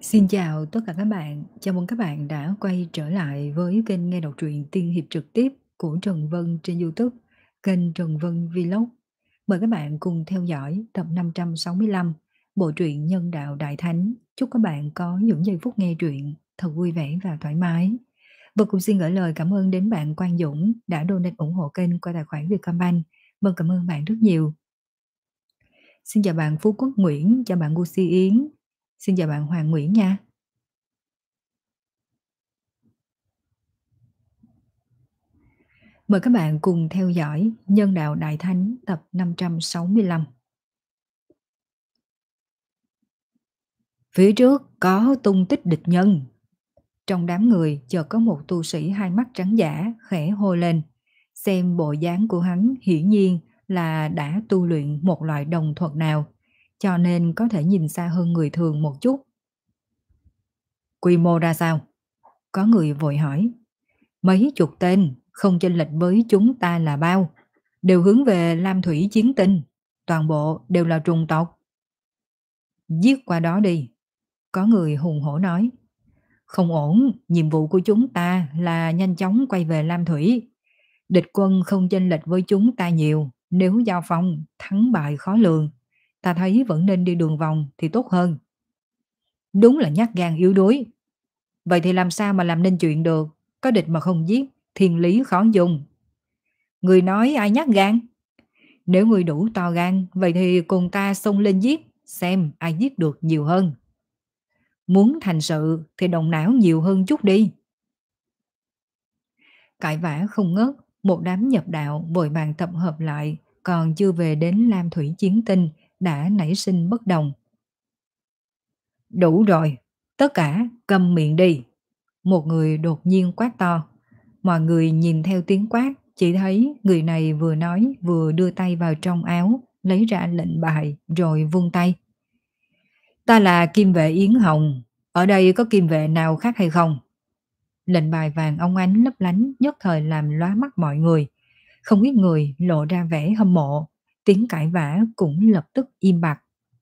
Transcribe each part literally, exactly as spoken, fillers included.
Xin chào tất cả các bạn, chào mừng các bạn đã quay trở lại với kênh nghe đọc truyện tiên hiệp trực tiếp của Trần Vân trên YouTube, kênh Trần Vân Vlog. Mời các bạn cùng theo dõi tập năm trăm sáu mươi lăm, bộ truyện Nhân đạo Đại Thánh. Chúc các bạn có những giây phút nghe truyện thật vui vẻ và thoải mái. Và cũng xin gửi lời cảm ơn đến bạn Quang Dũng đã donate ủng hộ kênh qua tài khoản Vietcombank. Vâng, cảm ơn bạn rất nhiều. Xin chào bạn Phú Quốc Nguyễn, chào bạn Gucci Yến, xin chào bạn Hoàng Nguyễn nha. Mời các bạn cùng theo dõi Nhân đạo Đại Thánh tập năm trăm sáu mươi lăm. Phía trước có tung tích địch nhân. Trong đám người chợt có một tu sĩ hai mắt trắng dã khẽ hô lên. Xem bộ dáng của hắn hiển nhiên là đã tu luyện một loại đồng thuật nào, cho nên có thể nhìn xa hơn người thường một chút. Quy mô ra sao? Có người vội hỏi. Mấy chục tên, không chênh lệch với chúng ta là bao, đều hướng về Lam Thủy Chiến Tinh, toàn bộ đều là trùng tộc. Giết qua đó đi. Có người hùng hổ nói. Không ổn, nhiệm vụ của chúng ta là nhanh chóng quay về Lam Thủy. Địch quân không chênh lệch với chúng ta nhiều, nếu giao phong, thắng bại khó lường. Ta thấy vẫn nên đi đường vòng thì tốt hơn. Đúng là nhát gan yếu đuối. Vậy thì làm sao mà làm nên chuyện được? Có địch mà không giết, thiên lý khó dùng. Người nói ai nhát gan? Nếu người đủ to gan, vậy thì cùng ta xông lên giết, xem ai giết được nhiều hơn. Muốn thành sự thì động não nhiều hơn chút đi. Cãi vã không ngớt, một đám nhập đạo vội vàng tập hợp lại, còn chưa về đến Lam Thủy Chiến Tinh đã nảy sinh bất đồng. Đủ rồi, tất cả câm miệng đi. Một người đột nhiên quát to. Mọi người nhìn theo tiếng quát, chỉ thấy người này vừa nói vừa đưa tay vào trong áo, lấy ra lệnh bài rồi vung tay. Ta là Kim Vệ Yến Hồng, ở đây có kim vệ nào khác hay không? Lệnh bài vàng óng ánh lấp lánh nhất thời làm lóa mắt mọi người. Không ít người lộ ra vẻ hâm mộ, tiếng cãi vã cũng lập tức im bặt.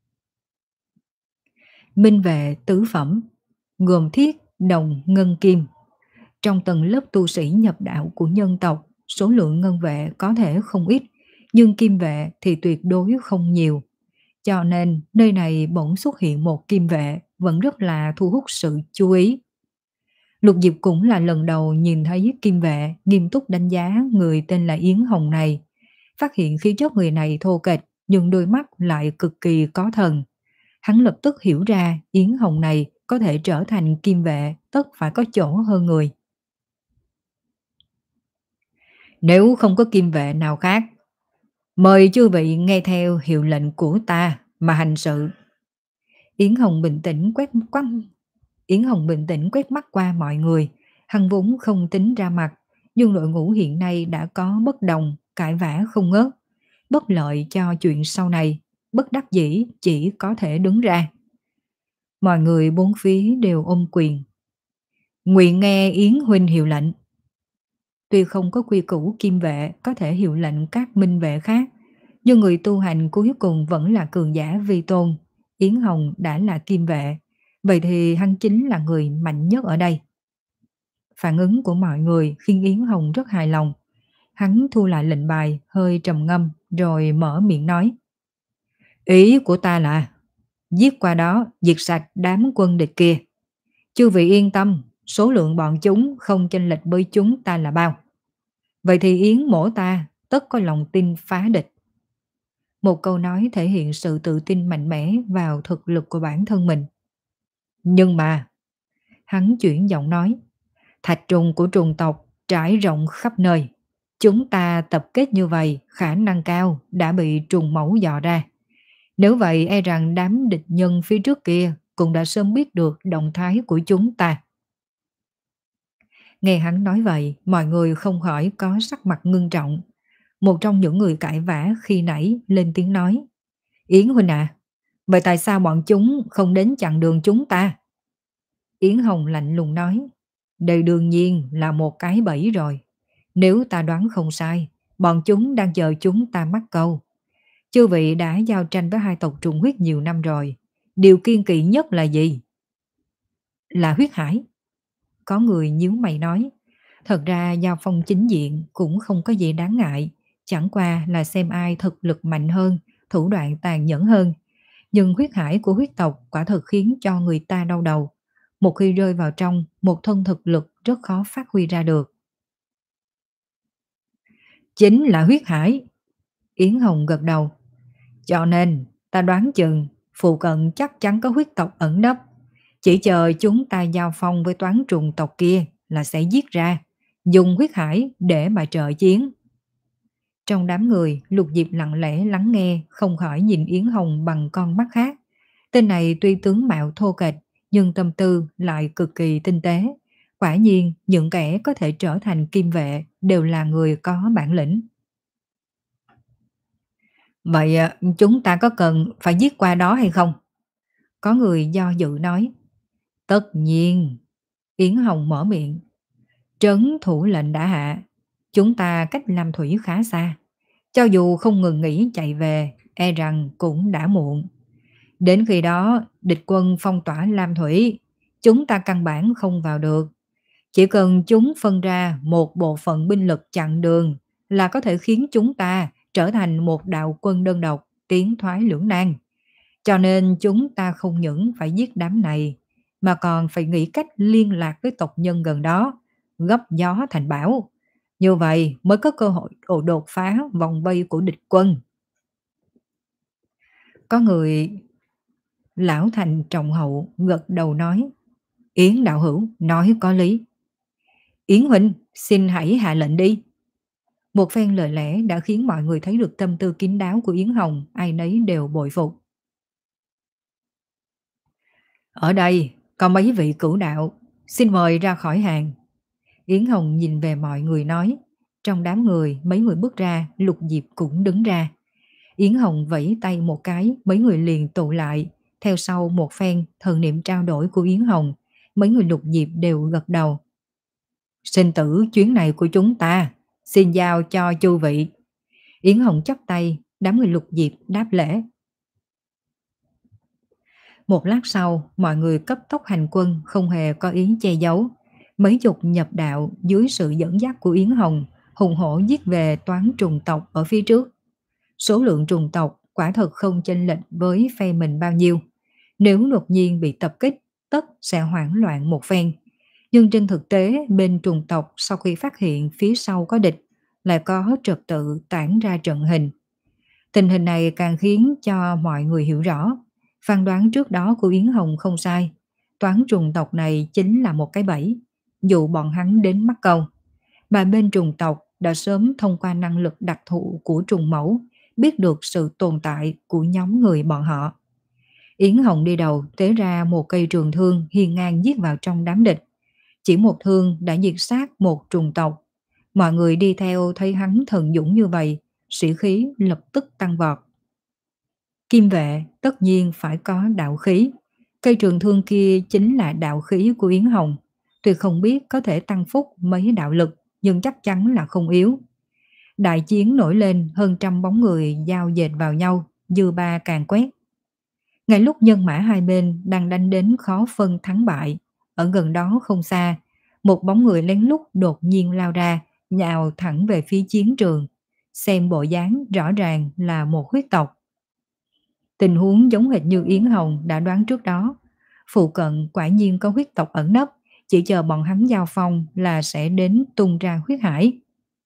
Minh vệ tứ phẩm, gồm thiết, đồng, ngân, kim. Trong tầng lớp tu sĩ nhập đạo của nhân tộc, số lượng ngân vệ có thể không ít, nhưng kim vệ thì tuyệt đối không nhiều. Cho nên nơi này bỗng xuất hiện một kim vệ vẫn rất là thu hút sự chú ý. Lục Diệp cũng là lần đầu nhìn thấy kim vệ nghiêm túc đánh giá người tên là Yến Hồng này. Phát hiện khí chất người này thô kệch nhưng đôi mắt lại cực kỳ có thần. Hắn lập tức hiểu ra Yến Hồng này có thể trở thành kim vệ tất phải có chỗ hơn người. Nếu không có kim vệ nào khác, mời chư vị nghe theo hiệu lệnh của ta mà hành sự. Yến Hồng bình tĩnh quét quát Yến Hồng bình tĩnh quét mắt qua mọi người. Hắn vốn không tính ra mặt, nhưng đội ngũ hiện nay đã có bất đồng, cãi vã không ngớt. Bất lợi cho chuyện sau này, bất đắc dĩ chỉ có thể đứng ra. Mọi người bốn phía đều ôm quyền. Nguyện nghe Yến huynh hiệu lệnh. Tuy không có quy củ kim vệ có thể hiệu lệnh các minh vệ khác, nhưng người tu hành cuối cùng vẫn là cường giả vi tôn. Yến Hồng đã là kim vệ, vậy thì hắn chính là người mạnh nhất ở đây. Phản ứng của mọi người khiến Yến Hồng rất hài lòng. Hắn thu lại lệnh bài, hơi trầm ngâm, rồi mở miệng nói. Ý của ta là giết qua đó, diệt sạch đám quân địch kia. Chư vị yên tâm, số lượng bọn chúng không chênh lệch với chúng ta là bao. Vậy thì Yến mổ ta tất có lòng tin phá địch. Một câu nói thể hiện sự tự tin mạnh mẽ vào thực lực của bản thân mình. Nhưng mà, hắn chuyển giọng nói, thạch trùng của trùng tộc trải rộng khắp nơi. Chúng ta tập kết như vậy khả năng cao đã bị trùng mẫu dò ra. Nếu vậy e rằng đám địch nhân phía trước kia cũng đã sớm biết được động thái của chúng ta. Nghe hắn nói vậy, mọi người không khỏi có sắc mặt ngưng trọng. Một trong những người cãi vã khi nãy lên tiếng nói. Yến huynh à, vậy tại sao bọn chúng không đến chặn đường chúng ta? Yến Hồng lạnh lùng nói. Đây đương nhiên là một cái bẫy rồi. Nếu ta đoán không sai, bọn chúng đang chờ chúng ta mắc câu. Chư vị đã giao tranh với hai tộc trùng huyết nhiều năm rồi. Điều kiên kỵ nhất là gì? Là huyết hải. Có người nhíu mày nói. Thật ra giao phong chính diện cũng không có gì đáng ngại, chẳng qua là xem ai thực lực mạnh hơn, thủ đoạn tàn nhẫn hơn. Nhưng huyết hải của huyết tộc quả thực khiến cho người ta đau đầu. Một khi rơi vào trong, một thân thực lực rất khó phát huy ra được. Chính là huyết hải. Yến Hồng gật đầu. Cho nên, ta đoán chừng, phụ cận chắc chắn có huyết tộc ẩn nấp. Chỉ chờ chúng ta giao phong với toán trùng tộc kia là sẽ giết ra, dùng huyết hải để mà trợ chiến. Trong đám người, Lục Diệp lặng lẽ lắng nghe, không khỏi nhìn Yến Hồng bằng con mắt khác. Tên này tuy tướng mạo thô kệch, nhưng tâm tư lại cực kỳ tinh tế. Quả nhiên, những kẻ có thể trở thành kim vệ đều là người có bản lĩnh. Vậy à, chúng ta có cần phải giết qua đó hay không? Có người do dự nói. Tất nhiên. Yến Hồng mở miệng. Trấn thủ lệnh đã hạ. Chúng ta cách Lam Thủy khá xa. Cho dù không ngừng nghỉ chạy về, e rằng cũng đã muộn. Đến khi đó, địch quân phong tỏa Lam Thủy, chúng ta căn bản không vào được. Chỉ cần chúng phân ra một bộ phận binh lực chặn đường là có thể khiến chúng ta trở thành một đạo quân đơn độc, tiến thoái lưỡng nan. Cho nên chúng ta không những phải giết đám này, mà còn phải nghĩ cách liên lạc với tộc nhân gần đó, gấp gió thành bão. Như vậy mới có cơ hội ổ đột phá vòng vây của địch quân. Có người lão thành trọng hậu gật đầu nói. Yến đạo hữu nói có lý. Yến huynh xin hãy hạ lệnh đi. Một phen lời lẽ đã khiến mọi người thấy được tâm tư kín đáo của Yến Hồng, ai nấy đều bội phục. Ở đây có mấy vị cửu đạo, xin mời ra khỏi hàng. Yến Hồng nhìn về mọi người nói. Trong đám người, mấy người bước ra, Lục Diệp cũng đứng ra. Yến Hồng vẫy tay một cái, mấy người liền tụ lại. Theo sau một phen thần niệm trao đổi của Yến Hồng, mấy người Lục Diệp đều gật đầu. Sinh tử chuyến này của chúng ta, xin giao cho chu vị. Yến Hồng chắp tay, đám người Lục Diệp đáp lễ. Một lát sau, mọi người cấp tốc hành quân, không hề có ý che giấu. Mấy chục nhập đạo dưới sự dẫn dắt của Yến Hồng, hùng hổ giết về toán trùng tộc ở phía trước. Số lượng trùng tộc quả thật không chênh lệch với phe mình bao nhiêu. Nếu đột nhiên bị tập kích, tất sẽ hoảng loạn một phen. Nhưng trên thực tế, bên trùng tộc sau khi phát hiện phía sau có địch, lại có trật tự tản ra trận hình. Tình hình này càng khiến cho mọi người hiểu rõ. Phán đoán trước đó của Yến Hồng không sai. Toán trùng tộc này chính là một cái bẫy, dụ bọn hắn đến mắc câu. Mà bên trùng tộc đã sớm thông qua năng lực đặc thù của trùng mẫu, biết được sự tồn tại của nhóm người bọn họ. Yến Hồng đi đầu tế ra một cây trường thương hiên ngang giết vào trong đám địch. Chỉ một thương đã diệt sát một trùng tộc. Mọi người đi theo thấy hắn thần dũng như vậy, sĩ khí lập tức tăng vọt. Kim vệ tất nhiên phải có đạo khí. Cây trường thương kia chính là đạo khí của Yến Hồng. Tuy không biết có thể tăng phúc mấy đạo lực, nhưng chắc chắn là không yếu. Đại chiến nổi lên, hơn trăm bóng người giao dệt vào nhau, dư ba càng quét. Ngay lúc nhân mã hai bên đang đánh đến khó phân thắng bại, ở gần đó không xa, một bóng người lén lút đột nhiên lao ra, nhào thẳng về phía chiến trường. Xem bộ dáng rõ ràng là một huyết tộc. Tình huống giống hệt như Yến Hồng đã đoán trước đó. Phụ cận quả nhiên có huyết tộc ẩn nấp, chỉ chờ bọn hắn giao phong là sẽ đến tung ra huyết hải.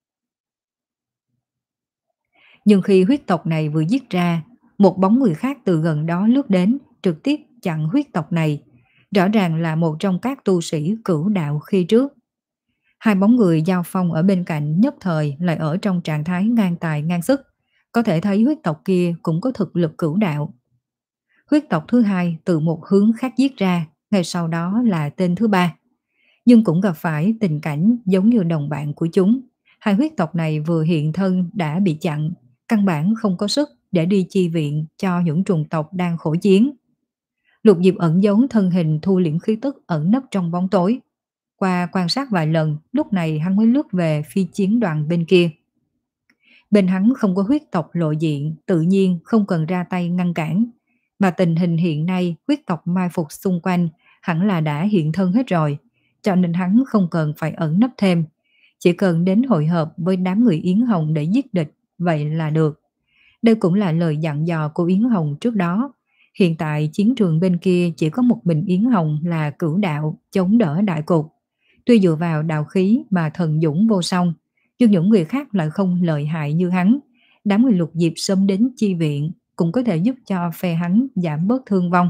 Nhưng khi huyết tộc này vừa giết ra, một bóng người khác từ gần đó lướt đến, trực tiếp chặn huyết tộc này. Rõ ràng là một trong các tu sĩ cửu đạo khi trước. Hai bóng người giao phong ở bên cạnh nhất thời lại ở trong trạng thái ngang tài ngang sức. Có thể thấy huyết tộc kia cũng có thực lực cửu đạo. Huyết tộc thứ hai từ một hướng khác giết ra, ngay sau đó là tên thứ ba. Nhưng cũng gặp phải tình cảnh giống như đồng bạn của chúng. Hai huyết tộc này vừa hiện thân đã bị chặn, căn bản không có sức để đi chi viện cho những trùng tộc đang khổ chiến. Lục Diệp ẩn giấu thân hình thu liễm khí tức ẩn nấp trong bóng tối. Qua quan sát vài lần, lúc này hắn mới lướt về phi chiến đoàn bên kia. Bên hắn không có huyết tộc lộ diện, tự nhiên không cần ra tay ngăn cản. Mà tình hình hiện nay huyết tộc mai phục xung quanh, hẳn là đã hiện thân hết rồi, cho nên hắn không cần phải ẩn nấp thêm, chỉ cần đến hội họp với đám người Yến Hồng để giết địch, vậy là được. Đây cũng là lời dặn dò của Yến Hồng trước đó. Hiện tại chiến trường bên kia chỉ có một mình Yến Hồng là cửu đạo chống đỡ đại cục. Tuy dựa vào đạo khí mà thần dũng vô song, nhưng những người khác lại không lợi hại như hắn. Đám người Lục Diệp sớm đến chi viện cũng có thể giúp cho phe hắn giảm bớt thương vong.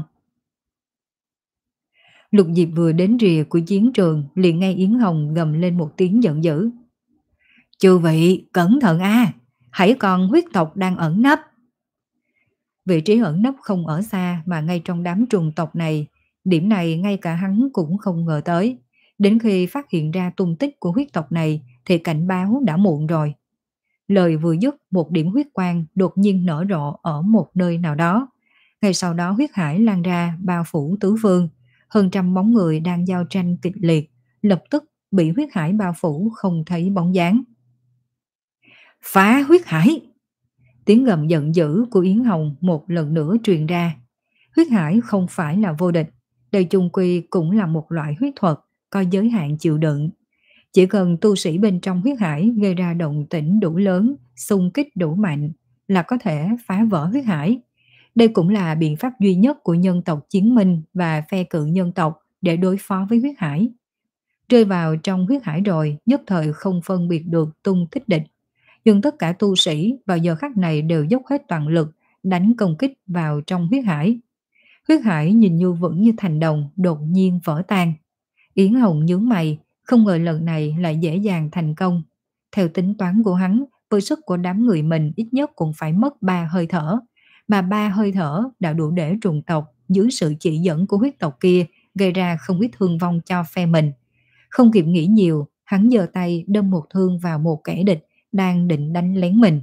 Lục Diệp vừa đến rìa của chiến trường liền nghe Yến Hồng gầm lên một tiếng giận dữ. Chư vị, cẩn thận a, hãy còn huyết tộc đang ẩn nấp. Vị trí ẩn nấp không ở xa mà ngay trong đám trùng tộc này, điểm này ngay cả hắn cũng không ngờ tới. Đến khi phát hiện ra tung tích của huyết tộc này thì cảnh báo đã muộn rồi. Lời vừa dứt, một điểm huyết quang đột nhiên nở rộ ở một nơi nào đó. Ngay sau đó huyết hải lan ra bao phủ tứ phương, hơn trăm bóng người đang giao tranh kịch liệt, lập tức bị huyết hải bao phủ không thấy bóng dáng. Phá huyết hải! Tiếng gầm giận dữ của Yến Hồng một lần nữa truyền ra. Huyết hải không phải là vô địch, đây chung quy cũng là một loại huyết thuật, có giới hạn chịu đựng. Chỉ cần tu sĩ bên trong huyết hải gây ra động tĩnh đủ lớn, xung kích đủ mạnh là có thể phá vỡ huyết hải. Đây cũng là biện pháp duy nhất của nhân tộc Chiến Minh và phe cự nhân tộc để đối phó với huyết hải. Rơi vào trong huyết hải rồi, nhất thời không phân biệt được tung tích địch. Nhưng tất cả tu sĩ vào giờ khắc này đều dốc hết toàn lực đánh công kích vào trong huyết hải. Huyết hải nhìn như vững như thành đồng đột nhiên vỡ tan. Yến Hồng nhướng mày, không ngờ lần này lại dễ dàng thành công. Theo tính toán của hắn, với sức của đám người mình ít nhất cũng phải mất ba hơi thở. Mà ba hơi thở đã đủ để trùng tộc dưới sự chỉ dẫn của huyết tộc kia gây ra không ít thương vong cho phe mình. Không kịp nghĩ nhiều, hắn giơ tay đâm một thương vào một kẻ địch đang định đánh lén mình.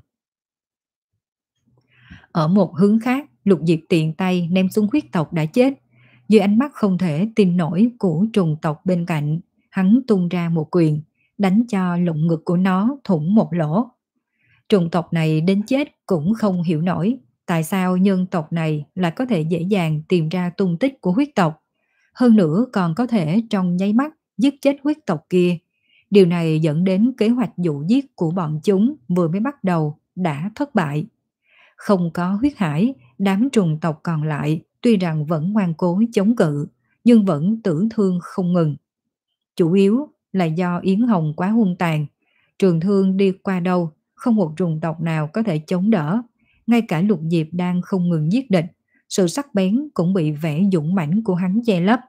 Ở một hướng khác, Lục Diệp tiện tay ném xuống huyết tộc đã chết. Dưới ánh mắt không thể tin nổi của trùng tộc bên cạnh, hắn tung ra một quyền, đánh cho lồng ngực của nó thủng một lỗ. Trùng tộc này đến chết cũng không hiểu nổi tại sao nhân tộc này lại có thể dễ dàng tìm ra tung tích của huyết tộc. Hơn nữa còn có thể trong nháy mắt giết chết huyết tộc kia. Điều này dẫn đến kế hoạch dụ giết của bọn chúng vừa mới bắt đầu đã thất bại. Không có huyết hải, đám trùng tộc còn lại tuy rằng vẫn ngoan cố chống cự, nhưng vẫn tử thương không ngừng. Chủ yếu là do Yến Hồng quá hung tàn, trường thương đi qua đâu, không một trùng tộc nào có thể chống đỡ. Ngay cả Lục Diệp đang không ngừng giết địch, sự sắc bén cũng bị vẻ dũng mãnh của hắn che lấp.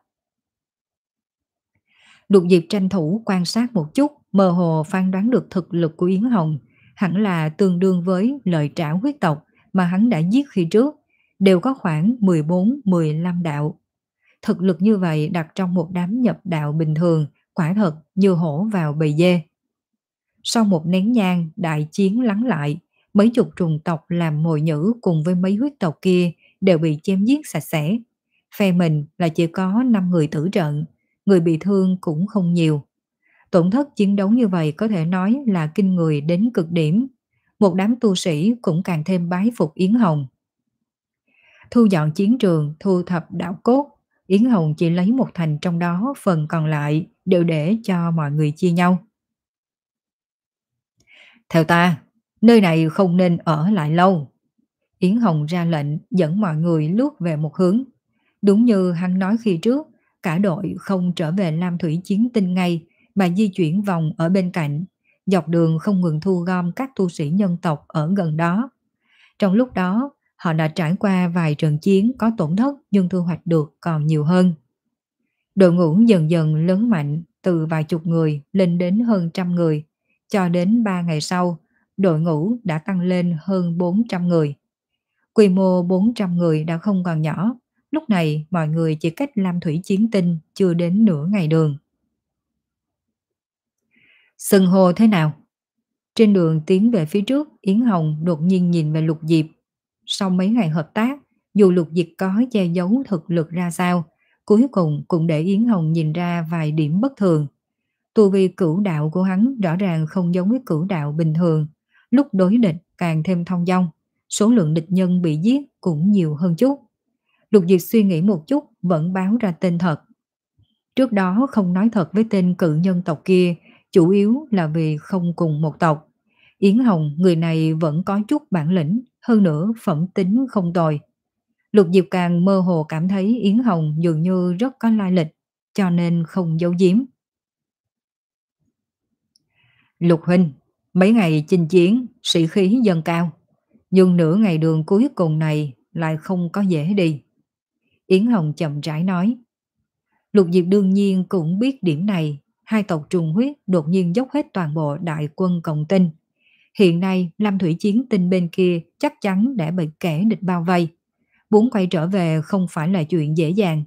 Lục Diệp tranh thủ quan sát một chút, mơ hồ phán đoán được thực lực của Yến Hồng, hẳn là tương đương với lợi trảo huyết tộc mà hắn đã giết khi trước, đều có khoảng mười bốn mười lăm đạo. Thực lực như vậy đặt trong một đám nhập đạo bình thường, quả thật như hổ vào bầy dê. Sau một nén nhang, đại chiến lắng lại, mấy chục trùng tộc làm mồi nhữ cùng với mấy huyết tộc kia đều bị chém giết sạch sẽ. Phe mình là chỉ có năm người tử trận, người bị thương cũng không nhiều. Tổn thất chiến đấu như vậy có thể nói là kinh người đến cực điểm. Một đám tu sĩ cũng càng thêm bái phục Yến Hồng. Thu dọn chiến trường, thu thập đạo cốt, Yến Hồng chỉ lấy một thành trong đó, phần còn lại đều để cho mọi người chia nhau. Theo ta, nơi này không nên ở lại lâu. Yến Hồng ra lệnh dẫn mọi người lướt về một hướng. Đúng như hắn nói khi trước, cả đội không trở về Lam Thủy Chiến Tinh ngay mà di chuyển vòng ở bên cạnh, dọc đường không ngừng thu gom các tu sĩ nhân tộc ở gần đó. Trong lúc đó, họ đã trải qua vài trận chiến có tổn thất nhưng thu hoạch được còn nhiều hơn. Đội ngũ dần dần lớn mạnh từ vài chục người lên đến hơn trăm người. Cho đến ba ngày sau, đội ngũ đã tăng lên hơn bốn trăm người. Quy mô bốn trăm người đã không còn nhỏ, lúc này mọi người chỉ cách Lam Thủy Chiến Tinh chưa đến nửa ngày đường. Xưng hô thế nào? Trên đường tiến về phía trước, Yến Hồng đột nhiên nhìn về Lục Diệp. Sau mấy ngày hợp tác, dù Lục Diệp có che giấu thực lực ra sao, cuối cùng cũng để Yến Hồng nhìn ra vài điểm bất thường. Tu vi cửu đạo của hắn rõ ràng không giống với cửu đạo bình thường, lúc đối địch càng thêm thông dong, số lượng địch nhân bị giết cũng nhiều hơn chút. Lục Diệp suy nghĩ một chút vẫn báo ra tên thật. Trước đó không nói thật với tên cự nhân tộc kia, chủ yếu là vì không cùng một tộc. Yến Hồng người này vẫn có chút bản lĩnh, hơn nữa phẩm tính không tồi. Lục Diệp càng mơ hồ cảm thấy Yến Hồng dường như rất có lai lịch, cho nên không giấu giếm. Lục huynh, mấy ngày chinh chiến, sĩ khí dâng cao, nhưng nửa ngày đường cuối cùng này lại không có dễ đi. Yến Hồng chậm rãi nói. Lục Diệp đương nhiên cũng biết điểm này, hai tộc trùng huyết đột nhiên dốc hết toàn bộ đại quân cộng tinh. Hiện nay Lam Thủy Chiến tinh bên kia chắc chắn đã bị kẻ địch bao vây. Muốn quay trở về không phải là chuyện dễ dàng.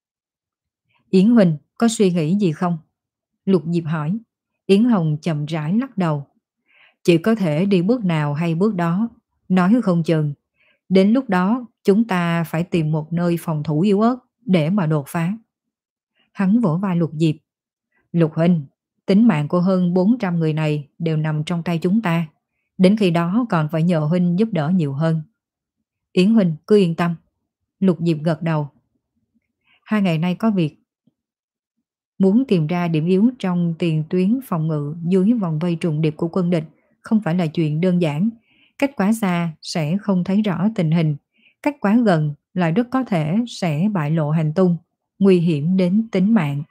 Yến huynh có suy nghĩ gì không? Lục Diệp hỏi. Yến Hồng chậm rãi lắc đầu. Chỉ có thể đi bước nào hay bước đó. Nói không chừng. Đến lúc đó chúng ta phải tìm một nơi phòng thủ yếu ớt để mà đột phá. Hắn vỗ vai Lục Diệp. Lục huynh, tính mạng của hơn bốn trăm người này đều nằm trong tay chúng ta. Đến khi đó còn phải nhờ huynh giúp đỡ nhiều hơn. Yến huynh cứ yên tâm. Lục Diệp gật đầu. Hai ngày nay có việc. Muốn tìm ra điểm yếu trong tiền tuyến phòng ngự dưới vòng vây trùng điệp của quân địch không phải là chuyện đơn giản. Cách quá xa sẽ không thấy rõ tình hình. Cách quá gần lại rất có thể sẽ bại lộ hành tung, nguy hiểm đến tính mạng.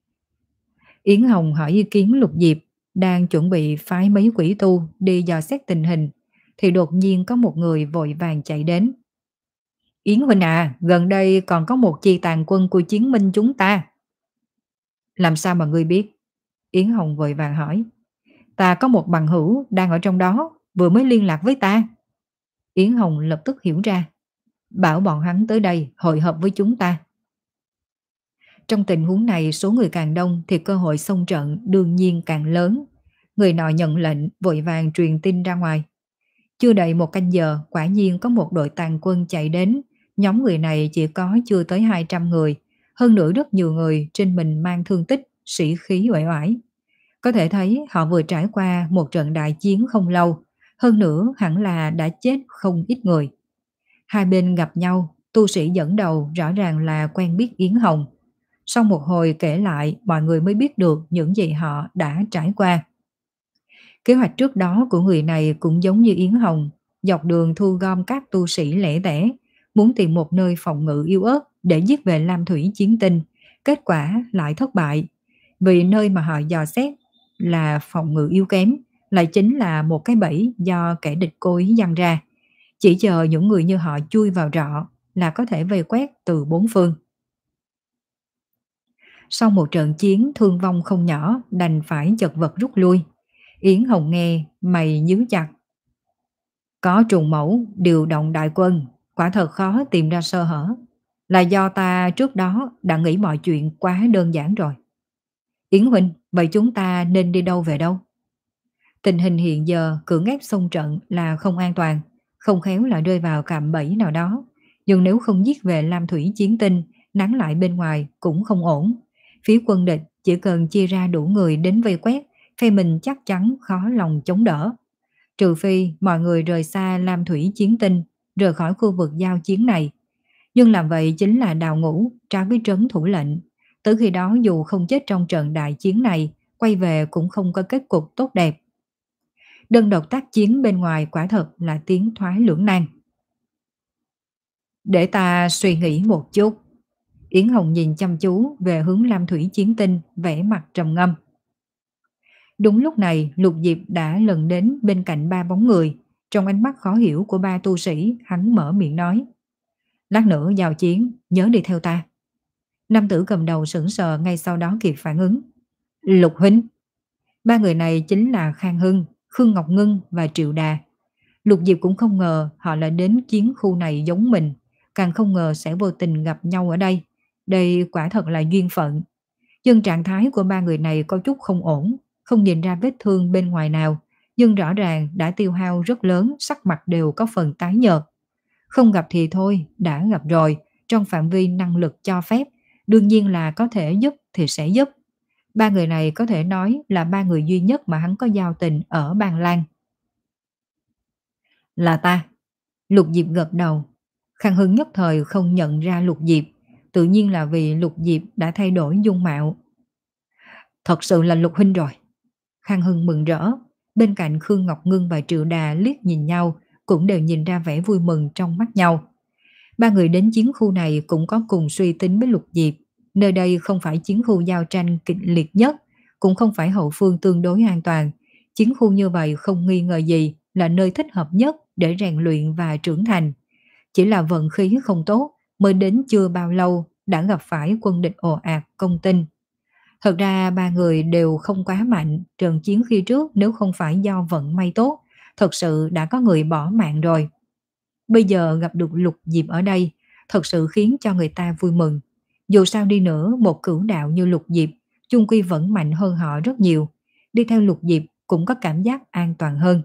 Yến Hồng hỏi ý kiến Lục Diệp, đang chuẩn bị phái mấy quỷ tu đi dò xét tình hình, thì đột nhiên có một người vội vàng chạy đến. Yến huynh à, gần đây còn có một chi tàn quân của chiến minh chúng ta. Làm sao mà ngươi biết? Yến Hồng vội vàng hỏi. Ta có một bằng hữu đang ở trong đó, vừa mới liên lạc với ta. Yến Hồng lập tức hiểu ra. Bảo bọn hắn tới đây hội hợp với chúng ta. Trong tình huống này số người càng đông thì cơ hội xông trận đương nhiên càng lớn. Người nọ nhận lệnh vội vàng truyền tin ra ngoài. Chưa đầy một canh giờ quả nhiên có một đội tàn quân chạy đến. Nhóm người này chỉ có chưa tới hai trăm người. Hơn nữa rất nhiều người trên mình mang thương tích, sĩ khí uể oải. Có thể thấy họ vừa trải qua một trận đại chiến không lâu. Hơn nữa hẳn là đã chết không ít người. Hai bên gặp nhau, tu sĩ dẫn đầu rõ ràng là quen biết Yến Hồng. Sau một hồi kể lại, mọi người mới biết được những gì họ đã trải qua. Kế hoạch trước đó của người này cũng giống như Yến Hồng, dọc đường thu gom các tu sĩ lẻ tẻ, muốn tìm một nơi phòng ngự yếu ớt để giết về Lam Thủy Chiến tinh. Kết quả lại thất bại, vì nơi mà họ dò xét là phòng ngự yếu kém, lại chính là một cái bẫy do kẻ địch cố ý giăng ra. Chỉ chờ những người như họ chui vào rọ là có thể vây quét từ bốn phương. Sau một trận chiến thương vong không nhỏ, đành phải chật vật rút lui. Yến Hồng nghe mày nhíu chặt. Có trùng mẫu điều động đại quân, quả thật khó tìm ra sơ hở. Là do ta trước đó đã nghĩ mọi chuyện quá đơn giản rồi. Yến huynh, vậy chúng ta nên đi đâu về đâu? Tình hình hiện giờ cưỡng ép xông trận là không an toàn, không khéo là rơi vào cạm bẫy nào đó. Nhưng nếu không giết về Lam Thủy Chiến tinh, nắn lại bên ngoài cũng không ổn. Phía quân địch chỉ cần chia ra đủ người đến vây quét, phe mình chắc chắn khó lòng chống đỡ. Trừ phi mọi người rời xa Lam Thủy Chiến tinh, rời khỏi khu vực giao chiến này. Nhưng làm vậy chính là đào ngũ, trái với trấn thủ lệnh. Tới khi đó dù không chết trong trận đại chiến này, quay về cũng không có kết cục tốt đẹp. Đơn độc tác chiến bên ngoài quả thật là tiến thoái lưỡng nan. Để ta suy nghĩ một chút. Yến Hồng nhìn chăm chú về hướng Lam Thủy Chiến tinh, vẻ mặt trầm ngâm. Đúng lúc này Lục Diệp đã lần đến bên cạnh ba bóng người. Trong ánh mắt khó hiểu của ba tu sĩ, hắn mở miệng nói. Lát nữa giao chiến, nhớ đi theo ta. Nam tử cầm đầu sững sờ ngay sau đó kịp phản ứng. Lục huynh. Ba người này chính là Khang Hưng, Khương Ngọc Ngân và Triệu Đà. Lục Diệp cũng không ngờ họ lại đến chiến khu này giống mình, càng không ngờ sẽ vô tình gặp nhau ở đây. Đây quả thật là duyên phận. Nhưng trạng thái của ba người này có chút không ổn, không nhìn ra vết thương bên ngoài nào, nhưng rõ ràng đã tiêu hao rất lớn, sắc mặt đều có phần tái nhợt. Không gặp thì thôi, đã gặp rồi, trong phạm vi năng lực cho phép, đương nhiên là có thể giúp thì sẽ giúp. Ba người này có thể nói là ba người duy nhất mà hắn có giao tình ở Bàn Lan. Là ta. Lục Diệp gật đầu. Khang Hưng nhất thời không nhận ra Lục Diệp, tự nhiên là vì Lục Diệp đã thay đổi dung mạo. Thật sự là Lục huynh rồi. Khang Hưng mừng rỡ, bên cạnh Khương Ngọc Ngưng và Triệu Đà liếc nhìn nhau, cũng đều nhìn ra vẻ vui mừng trong mắt nhau. Ba người đến chiến khu này cũng có cùng suy tính với Lục Diệp, nơi đây không phải chiến khu giao tranh kịch liệt nhất, cũng không phải hậu phương tương đối an toàn. Chiến khu như vậy không nghi ngờ gì là nơi thích hợp nhất để rèn luyện và trưởng thành. Chỉ là vận khí không tốt, mới đến chưa bao lâu đã gặp phải quân địch ồ ạt công tinh. Thật ra ba người đều không quá mạnh, trận chiến khi trước nếu không phải do vận may tốt, thật sự đã có người bỏ mạng rồi. Bây giờ gặp được Lục Diệp ở đây, thật sự khiến cho người ta vui mừng. Dù sao đi nữa, một cửu đạo như Lục Diệp, chung quy vẫn mạnh hơn họ rất nhiều. Đi theo Lục Diệp cũng có cảm giác an toàn hơn.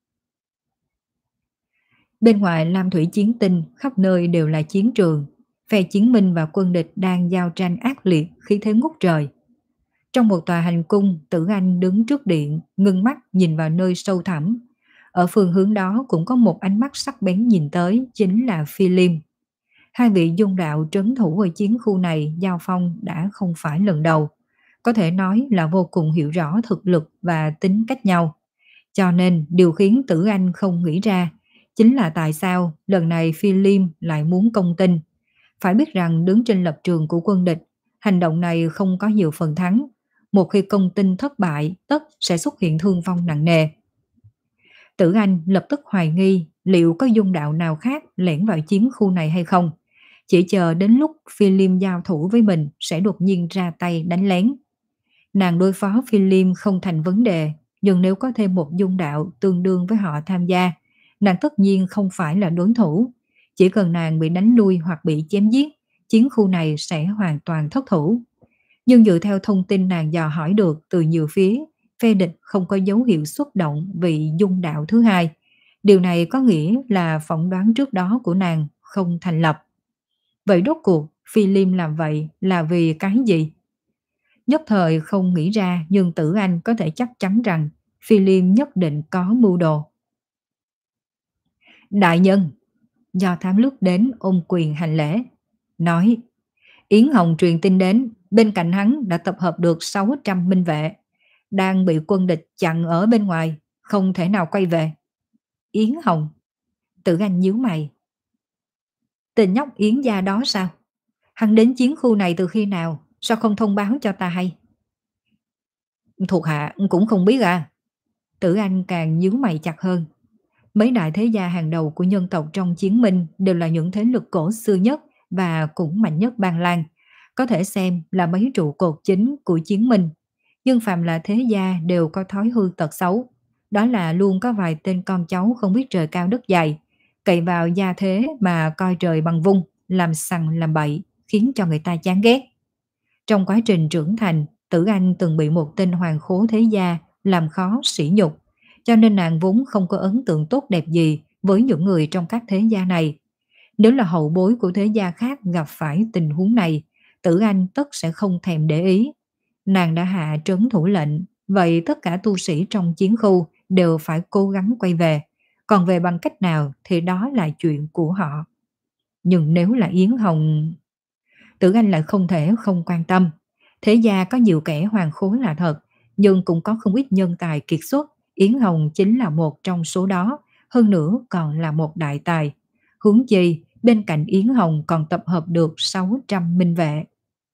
Bên ngoài Lam Thủy chiến tinh, khắp nơi đều là chiến trường. Phe chiến minh và quân địch đang giao tranh ác liệt, khí thế ngút trời. Trong một tòa hành cung, Tử Anh đứng trước điện, ngưng mắt nhìn vào nơi sâu thẳm. Ở phương hướng đó cũng có một ánh mắt sắc bén nhìn tới, chính là Phi Liêm. Hai vị dung đạo trấn thủ ở chiến khu này giao phong đã không phải lần đầu. Có thể nói là vô cùng hiểu rõ thực lực và tính cách nhau. Cho nên điều khiến Tử Anh không nghĩ ra chính là tại sao lần này Phi Liêm lại muốn công tinh. Phải biết rằng đứng trên lập trường của quân địch, hành động này không có nhiều phần thắng. Một khi công tinh thất bại, tất sẽ xuất hiện thương vong nặng nề. Tử Anh lập tức hoài nghi liệu có dung đạo nào khác lẻn vào chiến khu này hay không. Chỉ chờ đến lúc Phi Liêm giao thủ với mình sẽ đột nhiên ra tay đánh lén. Nàng đối phó Phi Liêm không thành vấn đề, nhưng nếu có thêm một dung đạo tương đương với họ tham gia, nàng tất nhiên không phải là đối thủ. Chỉ cần nàng bị đánh lui hoặc bị chém giết, chiến khu này sẽ hoàn toàn thất thủ. Nhưng dựa theo thông tin nàng dò hỏi được từ nhiều phía, phe địch không có dấu hiệu xuất động vị dung đạo thứ hai. Điều này có nghĩa là phỏng đoán trước đó của nàng không thành lập. Vậy rốt cuộc Phi Liêm làm vậy là vì cái gì? Nhất thời không nghĩ ra, nhưng Tử Anh có thể chắc chắn rằng Phi Liêm nhất định có mưu đồ. Đại nhân, do thám lướt đến ôm quyền hành lễ, nói Yến Hồng truyền tin đến, bên cạnh hắn đã tập hợp được sáu trăm minh vệ, đang bị quân địch chặn ở bên ngoài, không thể nào quay về. Yến Hồng? Tử Anh nhíu mày. Tên nhóc Yến gia đó sao? Hắn đến chiến khu này từ khi nào? Sao không thông báo cho ta hay? Thuộc hạ cũng không biết à. Tử Anh càng nhíu mày chặt hơn. Mấy đại thế gia hàng đầu của nhân tộc trong chiến minh đều là những thế lực cổ xưa nhất và cũng mạnh nhất Ban Lan, có thể xem là mấy trụ cột chính của chiến minh. Nhưng phàm là thế gia đều có thói hư tật xấu, đó là luôn có vài tên con cháu không biết trời cao đất dày, cậy vào gia thế mà coi trời bằng vung, làm sằng làm bậy, khiến cho người ta chán ghét. Trong quá trình trưởng thành, Tử Anh từng bị một tên hoàng khố thế gia làm khó sỉ nhục, cho nên nàng vốn không có ấn tượng tốt đẹp gì với những người trong các thế gia này. Nếu là hậu bối của thế gia khác gặp phải tình huống này, Tử Anh tất sẽ không thèm để ý. Nàng đã hạ trấn thủ lệnh, vậy tất cả tu sĩ trong chiến khu đều phải cố gắng quay về. Còn về bằng cách nào thì đó là chuyện của họ. Nhưng nếu là Yến Hồng... Tử Anh lại không thể không quan tâm. Thế gia có nhiều kẻ hoàng khối là thật, nhưng cũng có không ít nhân tài kiệt xuất. Yến Hồng chính là một trong số đó, hơn nữa còn là một đại tài. Huống chi, bên cạnh Yến Hồng còn tập hợp được sáu trăm minh vệ.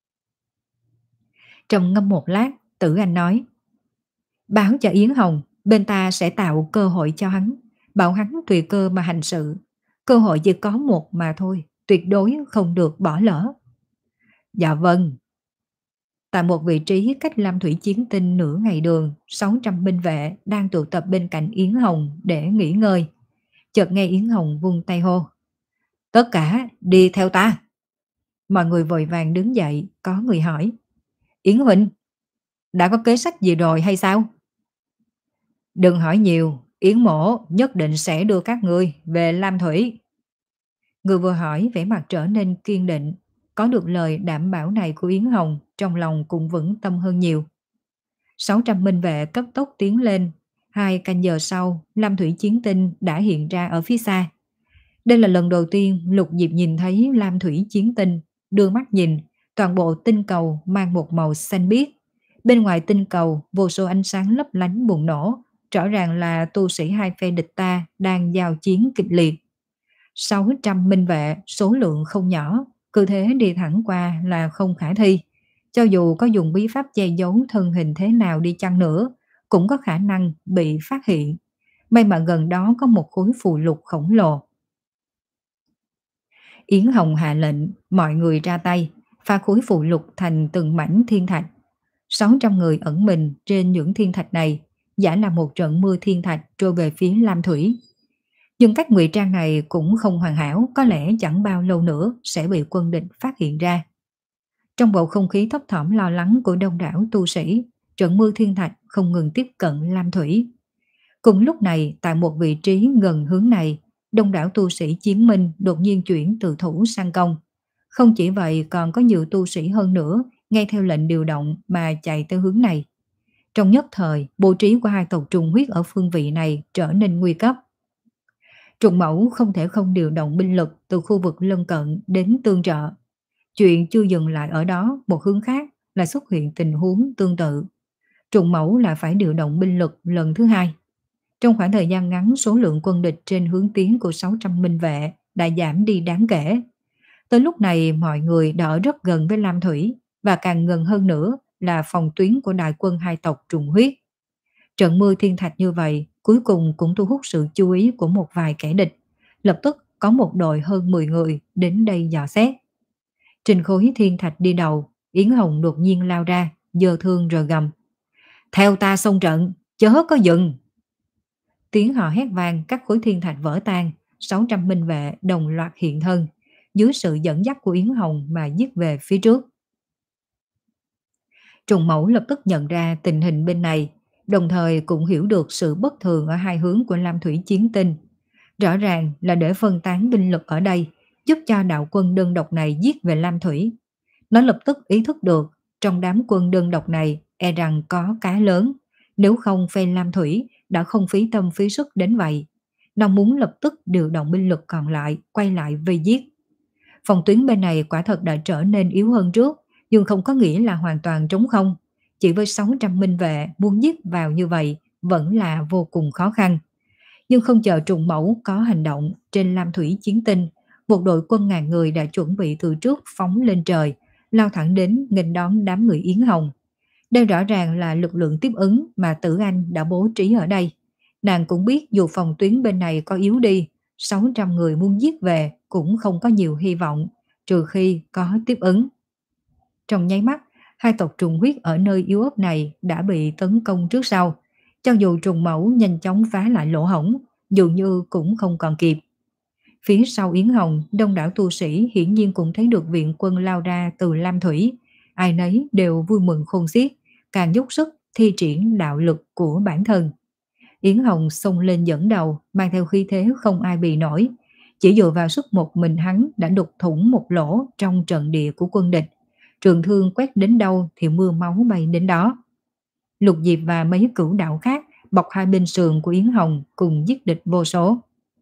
Trầm ngâm một lát, Tử Anh nói, báo cho Yến Hồng, bên ta sẽ tạo cơ hội cho hắn, bảo hắn tùy cơ mà hành sự. Cơ hội chỉ có một mà thôi, tuyệt đối không được bỏ lỡ. Dạ vâng. Tại một vị trí cách Lam Thủy chiến tinh nửa ngày đường, sáu trăm binh vệ đang tụ tập bên cạnh Yến Hồng để nghỉ ngơi. Chợt nghe Yến Hồng vung tay hô, tất cả đi theo ta. Mọi người vội vàng đứng dậy, có người hỏi, Yến huynh, đã có kế sách gì rồi hay sao? Đừng hỏi nhiều, Yến mổ nhất định sẽ đưa các ngươi về Lam Thủy. Người vừa hỏi vẻ mặt trở nên kiên định. Có được lời đảm bảo này của Yến Hồng, trong lòng cũng vững tâm hơn nhiều. sáu trăm minh vệ cấp tốc tiến lên. Hai canh giờ sau, Lam Thủy chiến tinh đã hiện ra ở phía xa. Đây là lần đầu tiên Lục Diệp nhìn thấy Lam Thủy chiến tinh. đưa mắt nhìn, toàn bộ tinh cầu mang một màu xanh biếc. Bên ngoài tinh cầu, vô số ánh sáng lấp lánh bùng nổ, rõ ràng là tu sĩ hai phe địch ta đang giao chiến kịch liệt. sáu trăm minh vệ, số lượng không nhỏ, cứ thế đi thẳng qua là không khả thi. Cho dù có dùng bí pháp che giấu thân hình thế nào đi chăng nữa, cũng có khả năng bị phát hiện. May mà gần đó có một khối phù lục khổng lồ. Yến Hồng hạ lệnh, mọi người ra tay, pha khối phù lục thành từng mảnh thiên thạch. sáu trăm người ẩn mình trên những thiên thạch này, giả là một trận mưa thiên thạch trôi về phía Lam Thủy. Nhưng cách ngụy trang này cũng không hoàn hảo, có lẽ chẳng bao lâu nữa sẽ bị quân địch phát hiện ra. Trong bầu không khí thấp thỏm lo lắng của đông đảo tu sĩ, trận mưa thiên thạch không ngừng tiếp cận Lam Thủy. Cùng lúc này, tại một vị trí gần hướng này, đông đảo tu sĩ chiến minh đột nhiên chuyển từ thủ sang công. Không chỉ vậy, còn có nhiều tu sĩ hơn nữa nghe theo lệnh điều động mà chạy tới hướng này. Trong nhất thời, bố trí của hai tộc trùng huyết ở phương vị này trở nên nguy cấp. Trùng Mẫu không thể không điều động binh lực từ khu vực lân cận đến tương trợ. Chuyện chưa dừng lại ở đó, một hướng khác là xuất hiện tình huống tương tự. Trùng Mẫu lại phải điều động binh lực lần thứ hai. Trong khoảng thời gian ngắn, số lượng quân địch trên hướng tiến của sáu trăm minh vệ đã giảm đi đáng kể. Tới lúc này, mọi người đã ở rất gần với Lam Thủy, và càng gần hơn nữa là phòng tuyến của đại quân hai tộc trùng huyết. Trận mưa thiên thạch như vậy, cuối cùng cũng thu hút sự chú ý của một vài kẻ địch. Lập tức có một đội hơn mười người đến đây dò xét. Trên khối thiên thạch đi đầu, Yến Hồng đột nhiên lao ra, giơ thương rồi gầm. Theo ta xông trận, chớ có dừng. Tiếng họ hét vang, các khối thiên thạch vỡ tan, sáu trăm minh vệ đồng loạt hiện thân, dưới sự dẫn dắt của Yến Hồng mà giết về phía trước. Trùng Mẫu lập tức nhận ra tình hình bên này, đồng thời cũng hiểu được sự bất thường ở hai hướng của Lam Thủy chiến tinh. Rõ ràng là để phân tán binh lực ở đây, giúp cho đạo quân đơn độc này giết về Lam Thủy. Nó lập tức ý thức được, trong đám quân đơn độc này e rằng có cá lớn, nếu không phe Lam Thủy đã không phí tâm phí sức đến vậy. Nó muốn lập tức điều động binh lực còn lại quay lại vây giết. Phòng tuyến bên này quả thật đã trở nên yếu hơn trước, nhưng không có nghĩa là hoàn toàn trống không. Chỉ với sáu trăm minh vệ muốn giết vào như vậy vẫn là vô cùng khó khăn. Nhưng không chờ Trùng Mẫu có hành động, trên Lam Thủy chiến tinh, một đội quân ngàn người đã chuẩn bị từ trước phóng lên trời, lao thẳng đến nghênh đón đám người Yến Hồng. Đây rõ ràng là lực lượng tiếp ứng mà Tử Anh đã bố trí ở đây. Nàng cũng biết dù phòng tuyến bên này có yếu đi, sáu trăm người muốn giết về cũng không có nhiều hy vọng, trừ khi có tiếp ứng. Trong nháy mắt, hai tộc trùng huyết ở nơi yếu ớt này đã bị tấn công trước sau. Cho dù Trùng Mẫu nhanh chóng phá lại lỗ hổng, dường như cũng không còn kịp. Phía sau Yến Hồng, đông đảo tu sĩ hiển nhiên cũng thấy được viện quân lao ra từ Lam Thủy. Ai nấy đều vui mừng khôn xiết, càng dốc sức thi triển đạo lực của bản thân. Yến Hồng xông lên dẫn đầu, mang theo khí thế không ai bì nổi. Chỉ dựa vào sức một mình hắn đã đục thủng một lỗ trong trận địa của quân địch. Trường thương quét đến đâu thì mưa máu bay đến đó. Lục Diệp và mấy cửu đạo khác bọc hai bên sườn của Yến Hồng cùng giết địch vô số.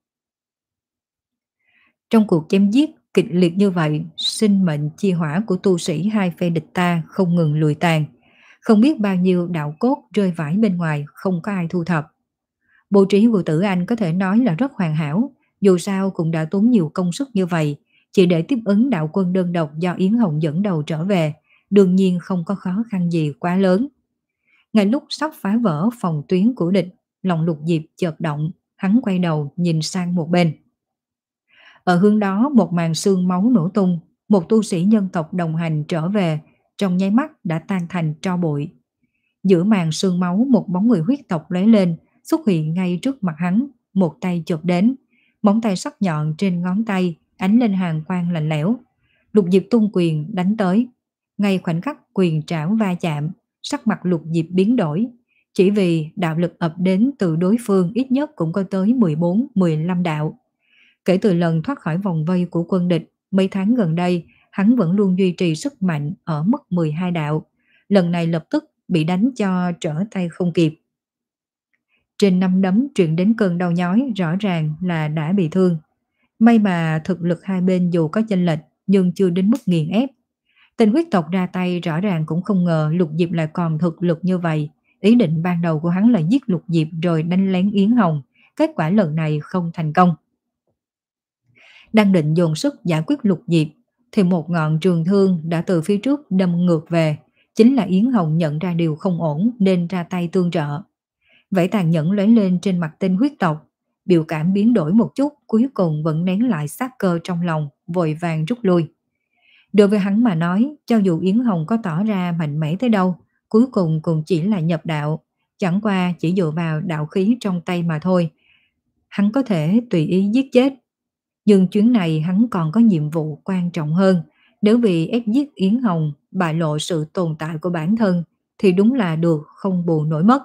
Trong cuộc chém giết kịch liệt như vậy, sinh mệnh chi hỏa của tu sĩ hai phe địch ta không ngừng lùi tàn. Không biết bao nhiêu đạo cốt rơi vãi bên ngoài, không có ai thu thập. Bố trí của Tử Anh có thể nói là rất hoàn hảo, dù sao cũng đã tốn nhiều công sức như vậy, chỉ để tiếp ứng đạo quân đơn độc do Yến Hồng dẫn đầu trở về, đương nhiên không có khó khăn gì quá lớn. Ngay lúc sắp phá vỡ phòng tuyến của địch, lòng Lục Diệp chợt động, hắn quay đầu nhìn sang một bên. Ở hướng đó một màn xương máu nổ tung, một tu sĩ nhân tộc đồng hành trở về, trong nháy mắt đã tan thành tro bụi. Giữa màn sương máu một bóng người huyết tộc lóe lên, xuất hiện ngay trước mặt hắn, một tay chụp đến, móng tay sắc nhọn trên ngón tay ánh lên hàn quang lạnh lẽo. Lục Diệp tung quyền đánh tới, ngay khoảnh khắc quyền trảo va chạm, sắc mặt Lục Diệp biến đổi, chỉ vì đạo lực ập đến từ đối phương ít nhất cũng có tới mười bốn mười lăm đạo. Kể từ lần thoát khỏi vòng vây của quân địch, mấy tháng gần đây, hắn vẫn luôn duy trì sức mạnh ở mức mười hai đạo, lần này lập tức bị đánh cho trở tay không kịp. Trên nắm đấm truyền đến cơn đau nhói, rõ ràng là đã bị thương. May mà thực lực hai bên dù có chênh lệch, nhưng chưa đến mức nghiền ép. Tên huyết tộc ra tay rõ ràng cũng không ngờ Lục Diệp lại còn thực lực như vậy. Ý định ban đầu của hắn là giết Lục Diệp rồi đánh lén Yến Hồng. Kết quả lần này không thành công. Đang định dồn sức giải quyết Lục Diệp thì một ngọn trường thương đã từ phía trước đâm ngược về. Chính là Yến Hồng nhận ra điều không ổn nên ra tay tương trợ. Vẻ tàn nhẫn lóe lên trên mặt tên huyết tộc. Biểu cảm biến đổi một chút, cuối cùng vẫn nén lại sát cơ trong lòng, vội vàng rút lui. Đối với hắn mà nói, cho dù Yến Hồng có tỏ ra mạnh mẽ tới đâu, cuối cùng cũng chỉ là nhập đạo, chẳng qua chỉ dựa vào đạo khí trong tay mà thôi. Hắn có thể tùy ý giết chết, nhưng chuyến này hắn còn có nhiệm vụ quan trọng hơn. Nếu vì ép giết Yến Hồng bại lộ sự tồn tại của bản thân thì đúng là được không bù nổi mất.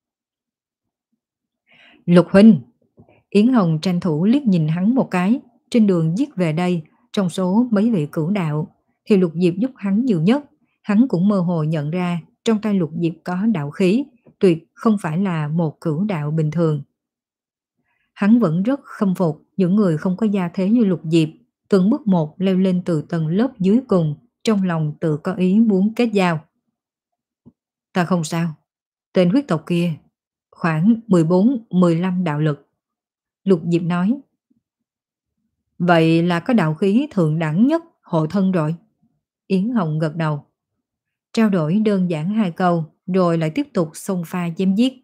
Lục huynh! Yến Hồng tranh thủ liếc nhìn hắn một cái. Trên đường giết về đây, trong số mấy vị cửu đạo thì Lục Diệp giúp hắn nhiều nhất. Hắn cũng mơ hồ nhận ra trong tay Lục Diệp có đạo khí, tuyệt không phải là một cửu đạo bình thường. Hắn vẫn rất khâm phục những người không có gia thế như Lục Diệp, từng bước một leo lên từ tầng lớp dưới cùng, trong lòng tự có ý muốn kết giao. Ta không sao, tên huyết tộc kia khoảng mười bốn mười lăm đạo lực. Lục Diệp nói. Vậy là có đạo khí thượng đẳng nhất hộ thân rồi. Yến Hồng gật đầu. Trao đổi đơn giản hai câu rồi lại tiếp tục xông pha chém giết.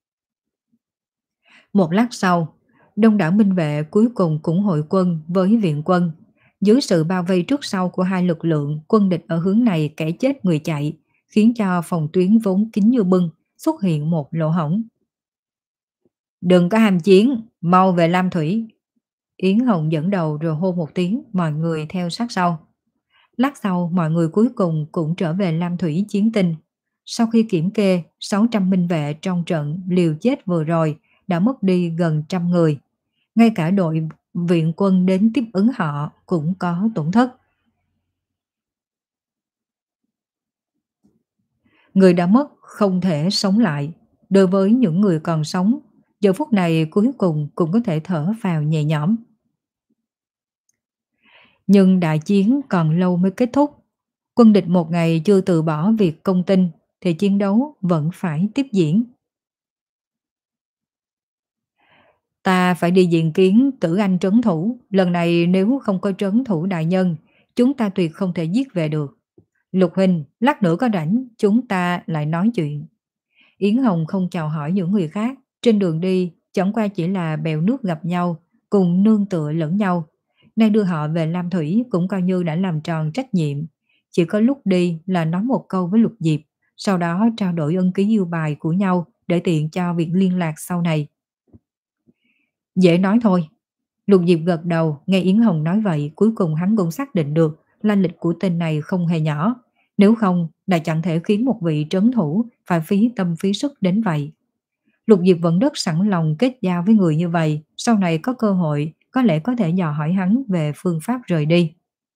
Một lát sau, đông đảo minh vệ cuối cùng cũng hội quân với viện quân. Dưới sự bao vây trước sau của hai lực lượng, quân địch ở hướng này kẻ chết người chạy, khiến cho phòng tuyến vốn kín như bưng xuất hiện một lỗ hổng. Đừng có ham chiến, mau về Lam Thủy. Yến Hồng dẫn đầu rồi hô một tiếng, mọi người theo sát sau. Lát sau, mọi người cuối cùng cũng trở về Lam Thủy chiến tinh. Sau khi kiểm kê, sáu trăm minh vệ trong trận liều chết vừa rồi đã mất đi gần trăm người. Ngay cả đội viện quân đến tiếp ứng họ cũng có tổn thất. Người đã mất không thể sống lại. Đối với những người còn sống, giờ phút này cuối cùng cũng có thể thở vào nhẹ nhõm. Nhưng đại chiến còn lâu mới kết thúc. Quân địch một ngày chưa từ bỏ việc công tinh thì chiến đấu vẫn phải tiếp diễn. Ta phải đi diện kiến Tử Anh trấn thủ. Lần này nếu không có trấn thủ đại nhân, chúng ta tuyệt không thể giết về được. Lục huynh, lát nữa có rảnh, chúng ta lại nói chuyện. Yến Hồng không chào hỏi những người khác. Trên đường đi, chẳng qua chỉ là bèo nước gặp nhau, cùng nương tựa lẫn nhau. Nay đưa họ về Lam Thủy cũng coi như đã làm tròn trách nhiệm. Chỉ có lúc đi là nói một câu với Lục Diệp, sau đó trao đổi ân ký yêu bài của nhau để tiện cho việc liên lạc sau này. Dễ nói thôi. Lục Diệp gật đầu, nghe Yến Hồng nói vậy, cuối cùng hắn cũng xác định được lai lịch của tên này không hề nhỏ. Nếu không, đã chẳng thể khiến một vị trấn thủ phải phí tâm phí sức đến vậy. Lục Diệp vẫn rất sẵn lòng kết giao với người như vậy, sau này có cơ hội, có lẽ có thể dò hỏi hắn về phương pháp rời đi.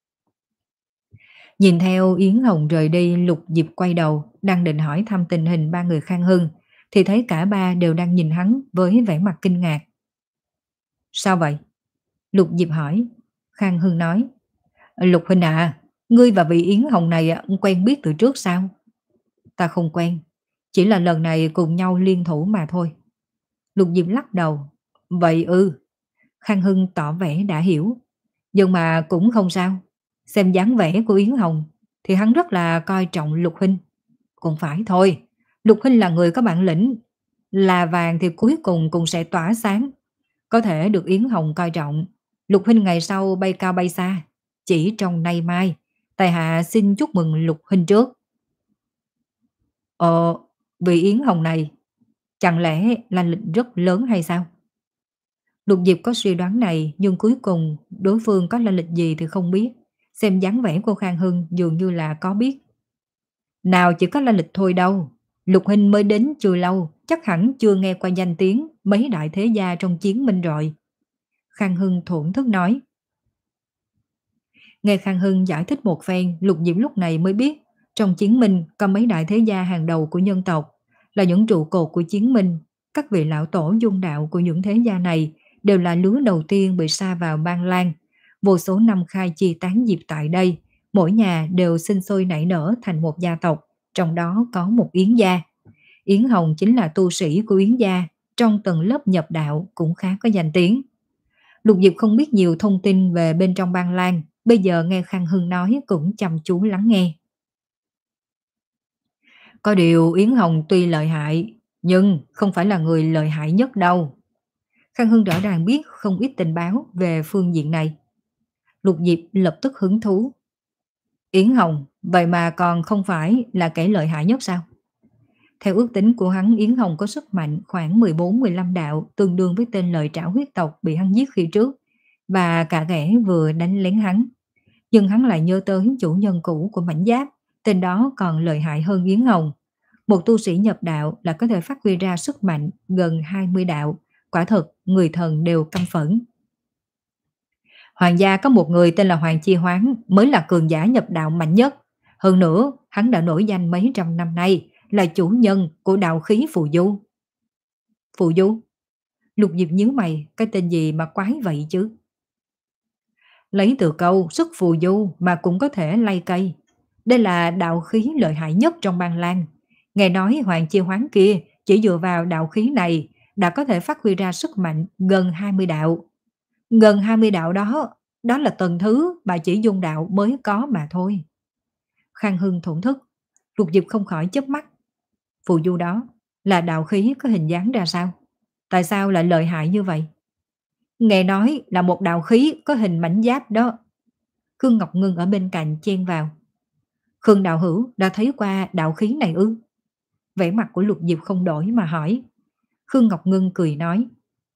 Nhìn theo Yến Hồng rời đi, Lục Diệp quay đầu, đang định hỏi thăm tình hình ba người Khang Hưng, thì thấy cả ba đều đang nhìn hắn với vẻ mặt kinh ngạc. Sao vậy? Lục Diệp hỏi. Khang Hưng nói. Lục huynh à, ngươi và vị Yến Hồng này quen biết từ trước sao? Ta không quen, chỉ là lần này cùng nhau liên thủ mà thôi. Lục Diệp lắc đầu. Vậy ư? Khang Hưng tỏ vẻ đã hiểu. Nhưng mà cũng không sao. Xem dáng vẻ của Yến Hồng thì hắn rất là coi trọng Lục huynh. Cũng phải thôi, Lục huynh là người có bản lĩnh, là vàng thì cuối cùng cũng sẽ tỏa sáng. Có thể được Yến Hồng coi trọng, Lục huynh ngày sau bay cao bay xa. Chỉ trong nay mai, tại hạ xin chúc mừng Lục huynh trước. Ờ, vị Yến Hồng này chẳng lẽ là lịch rất lớn hay sao? Lục Diệp có suy đoán này, nhưng cuối cùng đối phương có lai lịch gì thì không biết. Xem dáng vẻ của Khang Hưng dường như là có biết. Nào chỉ có lai lịch thôi đâu. Lục huynh mới đến chưa lâu, chắc hẳn chưa nghe qua danh tiếng mấy đại thế gia trong chiến minh rồi. Khang Hưng thổn thức nói. Nghe Khang Hưng giải thích một phen, Lục Diệp lúc này mới biết trong chiến minh có mấy đại thế gia hàng đầu của nhân tộc, là những trụ cột của chiến minh. Các vị lão tổ dung đạo của những thế gia này đều là lứa đầu tiên bị sa vào Ban Lan. Vô số năm khai chi tán diệp tại đây, mỗi nhà đều sinh sôi nảy nở thành một gia tộc, trong đó có một Yến gia. Yến Hồng chính là tu sĩ của Yến gia, trong tầng lớp nhập đạo cũng khá có danh tiếng. Lục Diệp không biết nhiều thông tin về bên trong Bang Lang, bây giờ nghe Khang Hưng nói cũng chăm chú lắng nghe. Có điều Yến Hồng tuy lợi hại, nhưng không phải là người lợi hại nhất đâu. Khang Hưng rõ ràng biết không ít tình báo về phương diện này. Lục Diệp lập tức hứng thú. Yến Hồng, vậy mà còn không phải là kẻ lợi hại nhất sao? Theo ước tính của hắn, Yến Hồng có sức mạnh khoảng mười bốn mười lăm đạo, tương đương với tên lợi trảo huyết tộc bị hắn giết khi trước, và cả kẻ vừa đánh lén hắn. Nhưng hắn lại nhớ tới chủ nhân cũ của mảnh giáp, tên đó còn lợi hại hơn Yến Hồng. Một tu sĩ nhập đạo là có thể phát huy ra sức mạnh gần hai mươi đạo, quả thật người thần đều căm phẫn. Hoàng gia có một người tên là Hoàng Chi Hoáng mới là cường giả nhập đạo mạnh nhất. Hơn nữa, hắn đã nổi danh mấy trăm năm nay, là chủ nhân của đạo khí phù du. Phù du? Lục Diệp nhíu mày, cái tên gì mà quái vậy chứ? Lấy từ câu sức phù du mà cũng có thể lay cây. Đây là đạo khí lợi hại nhất trong Bang Lang. Nghe nói Hoàng Chi Hoáng kia chỉ dựa vào đạo khí này đã có thể phát huy ra sức mạnh gần hai mươi đạo. Gần hai mươi đạo đó, đó là tầng thứ mà chỉ dung đạo mới có mà thôi. Khang Hưng thổn thức, Lục Diệp không khỏi chớp mắt. Phù du đó là đạo khí có hình dáng ra sao? Tại sao lại lợi hại như vậy? Nghe nói là một đạo khí có hình mảnh giáp đó. Khương Ngọc Ngân ở bên cạnh chen vào. Khương đạo hữu đã thấy qua đạo khí này ư? Vẻ mặt của Lục Diệp không đổi mà hỏi. Khương Ngọc Ngân cười nói.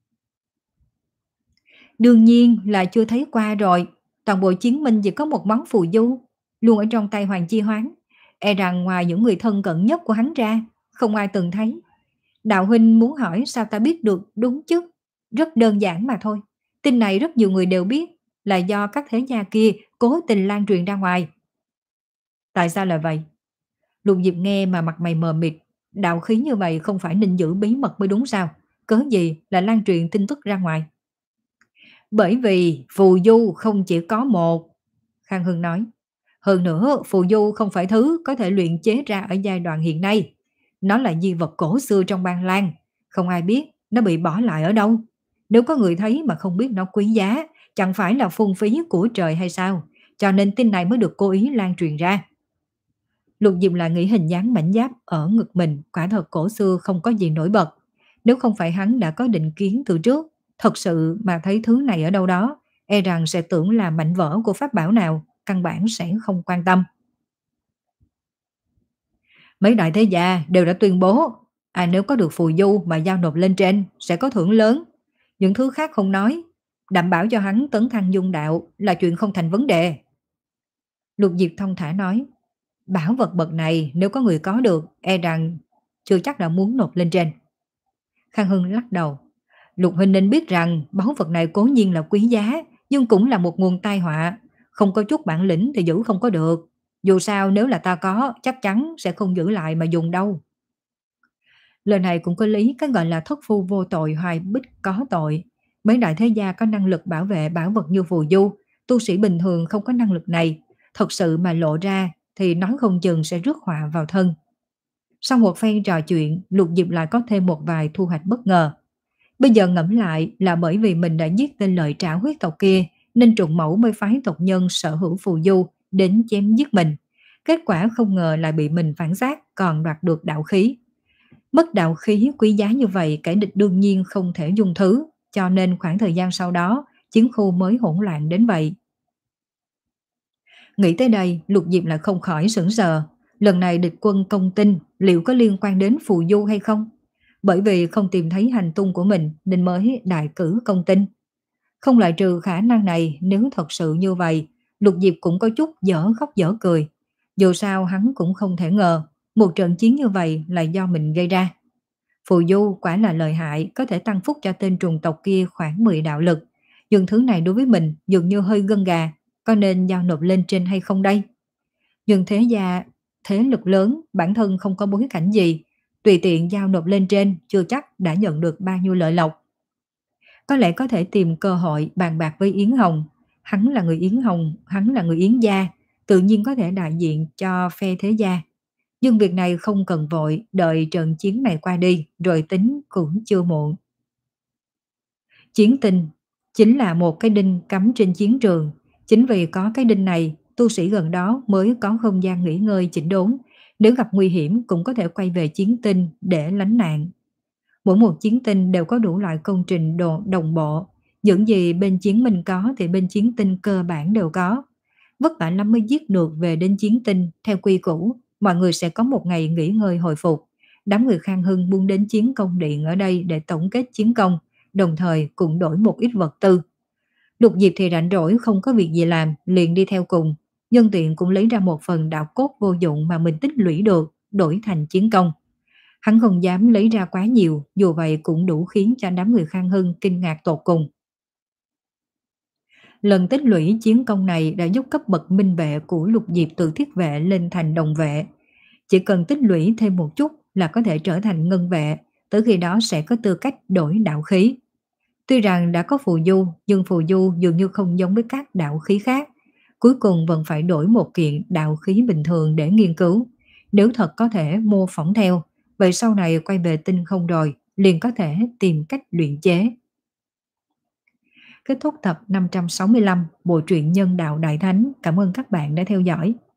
Đương nhiên là chưa thấy qua rồi. Toàn bộ chiến minh chỉ có một món phù du, luôn ở trong tay Hoàng Chi Hoáng. E rằng ngoài những người thân cận nhất của hắn ra, không ai từng thấy. Đạo huynh muốn hỏi sao ta biết được đúng chứ? Rất đơn giản mà thôi. Tin này rất nhiều người đều biết, là do các thế gia kia cố tình lan truyền ra ngoài. Tại sao là vậy? Lục Diệp nghe mà mặt mày mờ mịt. Đạo khí như vậy không phải nên giữ bí mật mới đúng sao? Cớ gì là lan truyền tin tức ra ngoài? Bởi vì phù du không chỉ có một. Khang Hưng nói. Hơn nữa, phù du không phải thứ có thể luyện chế ra ở giai đoạn hiện nay. Nó là di vật cổ xưa trong Bang Lang. Không ai biết nó bị bỏ lại ở đâu. Nếu có người thấy mà không biết nó quý giá, chẳng phải là phung phí của trời hay sao? Cho nên tin này mới được cố ý lan truyền ra. Lục Diệp lại nghĩ hình dáng mảnh giáp ở ngực mình quả thật cổ xưa không có gì nổi bật. Nếu không phải hắn đã có định kiến từ trước, thật sự mà thấy thứ này ở đâu đó, e rằng sẽ tưởng là mảnh vỡ của pháp bảo nào, căn bản sẽ không quan tâm. Mấy đại thế gia đều đã tuyên bố, à nếu có được phù du mà giao nộp lên trên sẽ có thưởng lớn. Những thứ khác không nói, đảm bảo cho hắn tấn thăng dung đạo là chuyện không thành vấn đề. Lục Diệp thông thả nói, bảo vật bậc này nếu có người có được, e rằng chưa chắc đã muốn nộp lên trên. Khang Hưng lắc đầu, Lục huynh nên biết rằng báu vật này cố nhiên là quý giá, nhưng cũng là một nguồn tai họa. Không có chút bản lĩnh thì giữ không có được. Dù sao nếu là ta có, chắc chắn sẽ không giữ lại mà dùng đâu. Lời này cũng có lý, cái gọi là thất phu vô tội hoài bích có tội. Mấy đại thế gia có năng lực bảo vệ bảo vật như phù du, tu sĩ bình thường không có năng lực này. Thật sự mà lộ ra thì nói không chừng sẽ rước họa vào thân. Sau một phen trò chuyện, Lục Diệp lại có thêm một vài thu hoạch bất ngờ. Bây giờ ngẫm lại là bởi vì mình đã giết tên lợi trảo huyết tộc kia, nên trùng mẫu mới phái tộc nhân sở hữu phù du đến chém giết mình. Kết quả không ngờ lại bị mình phản xác, còn đoạt được đạo khí. Mất đạo khí quý giá như vậy, kẻ địch đương nhiên không thể dung thứ, cho nên khoảng thời gian sau đó, chiến khu mới hỗn loạn đến vậy. Nghĩ tới đây, Lục Diệp lại không khỏi sững sờ. Lần này địch quân công tinh liệu có liên quan đến phù du hay không? Bởi vì không tìm thấy hành tung của mình nên mới đại cử công tinh. Không loại trừ khả năng này, nếu thật sự như vậy, Lục Diệp cũng có chút dở khóc dở cười. Dù sao hắn cũng không thể ngờ, một trận chiến như vậy là do mình gây ra. Phù du quả là lợi hại, có thể tăng phúc cho tên trùng tộc kia khoảng mười đạo lực. Nhưng thứ này đối với mình dường như hơi gân gà, có nên giao nộp lên trên hay không đây? Nhưng thế gia, thế lực lớn, bản thân không có bối cảnh gì, tùy tiện giao nộp lên trên chưa chắc đã nhận được bao nhiêu lợi lộc. Có lẽ có thể tìm cơ hội bàn bạc với Yến Hồng, Hắn là người Yến Hồng, hắn là người Yến gia, tự nhiên có thể đại diện cho phe thế gia. Nhưng việc này không cần vội, đợi trận chiến này qua đi, rồi tính cũng chưa muộn. Chiến tinh chính là một cái đinh cắm trên chiến trường. Chính vì có cái đinh này, tu sĩ gần đó mới có không gian nghỉ ngơi chỉnh đốn. Nếu gặp nguy hiểm cũng có thể quay về chiến tinh để lánh nạn. Mỗi một chiến tinh đều có đủ loại công trình đồ đồng bộ. Những gì bên chiến minh có thì bên chiến tinh cơ bản đều có. Vất vả lắm mới giết được về đến chiến tinh, theo quy củ, mọi người sẽ có một ngày nghỉ ngơi hồi phục. Đám người Khang Hưng buông đến chiến công điện ở đây để tổng kết chiến công, đồng thời cũng đổi một ít vật tư. Lục Diệp thì rảnh rỗi không có việc gì làm, liền đi theo cùng. Nhân tiện cũng lấy ra một phần đạo cốt vô dụng mà mình tích lũy được, đổi thành chiến công. Hắn không dám lấy ra quá nhiều, dù vậy cũng đủ khiến cho đám người Khang Hưng kinh ngạc tột cùng. Lần tích lũy chiến công này đã giúp cấp bậc minh vệ của Lục Diệp từ thiết vệ lên thành đồng vệ. Chỉ cần tích lũy thêm một chút là có thể trở thành ngân vệ, tới khi đó sẽ có tư cách đổi đạo khí. Tuy rằng đã có phù du, nhưng phù du dường như không giống với các đạo khí khác. Cuối cùng vẫn phải đổi một kiện đạo khí bình thường để nghiên cứu. Nếu thật có thể mô phỏng theo, vậy sau này quay về tinh không rồi, liền có thể tìm cách luyện chế. Kết thúc tập năm trăm sáu mươi lăm Bộ truyện Nhân đạo Đại Thánh. Cảm ơn các bạn đã theo dõi.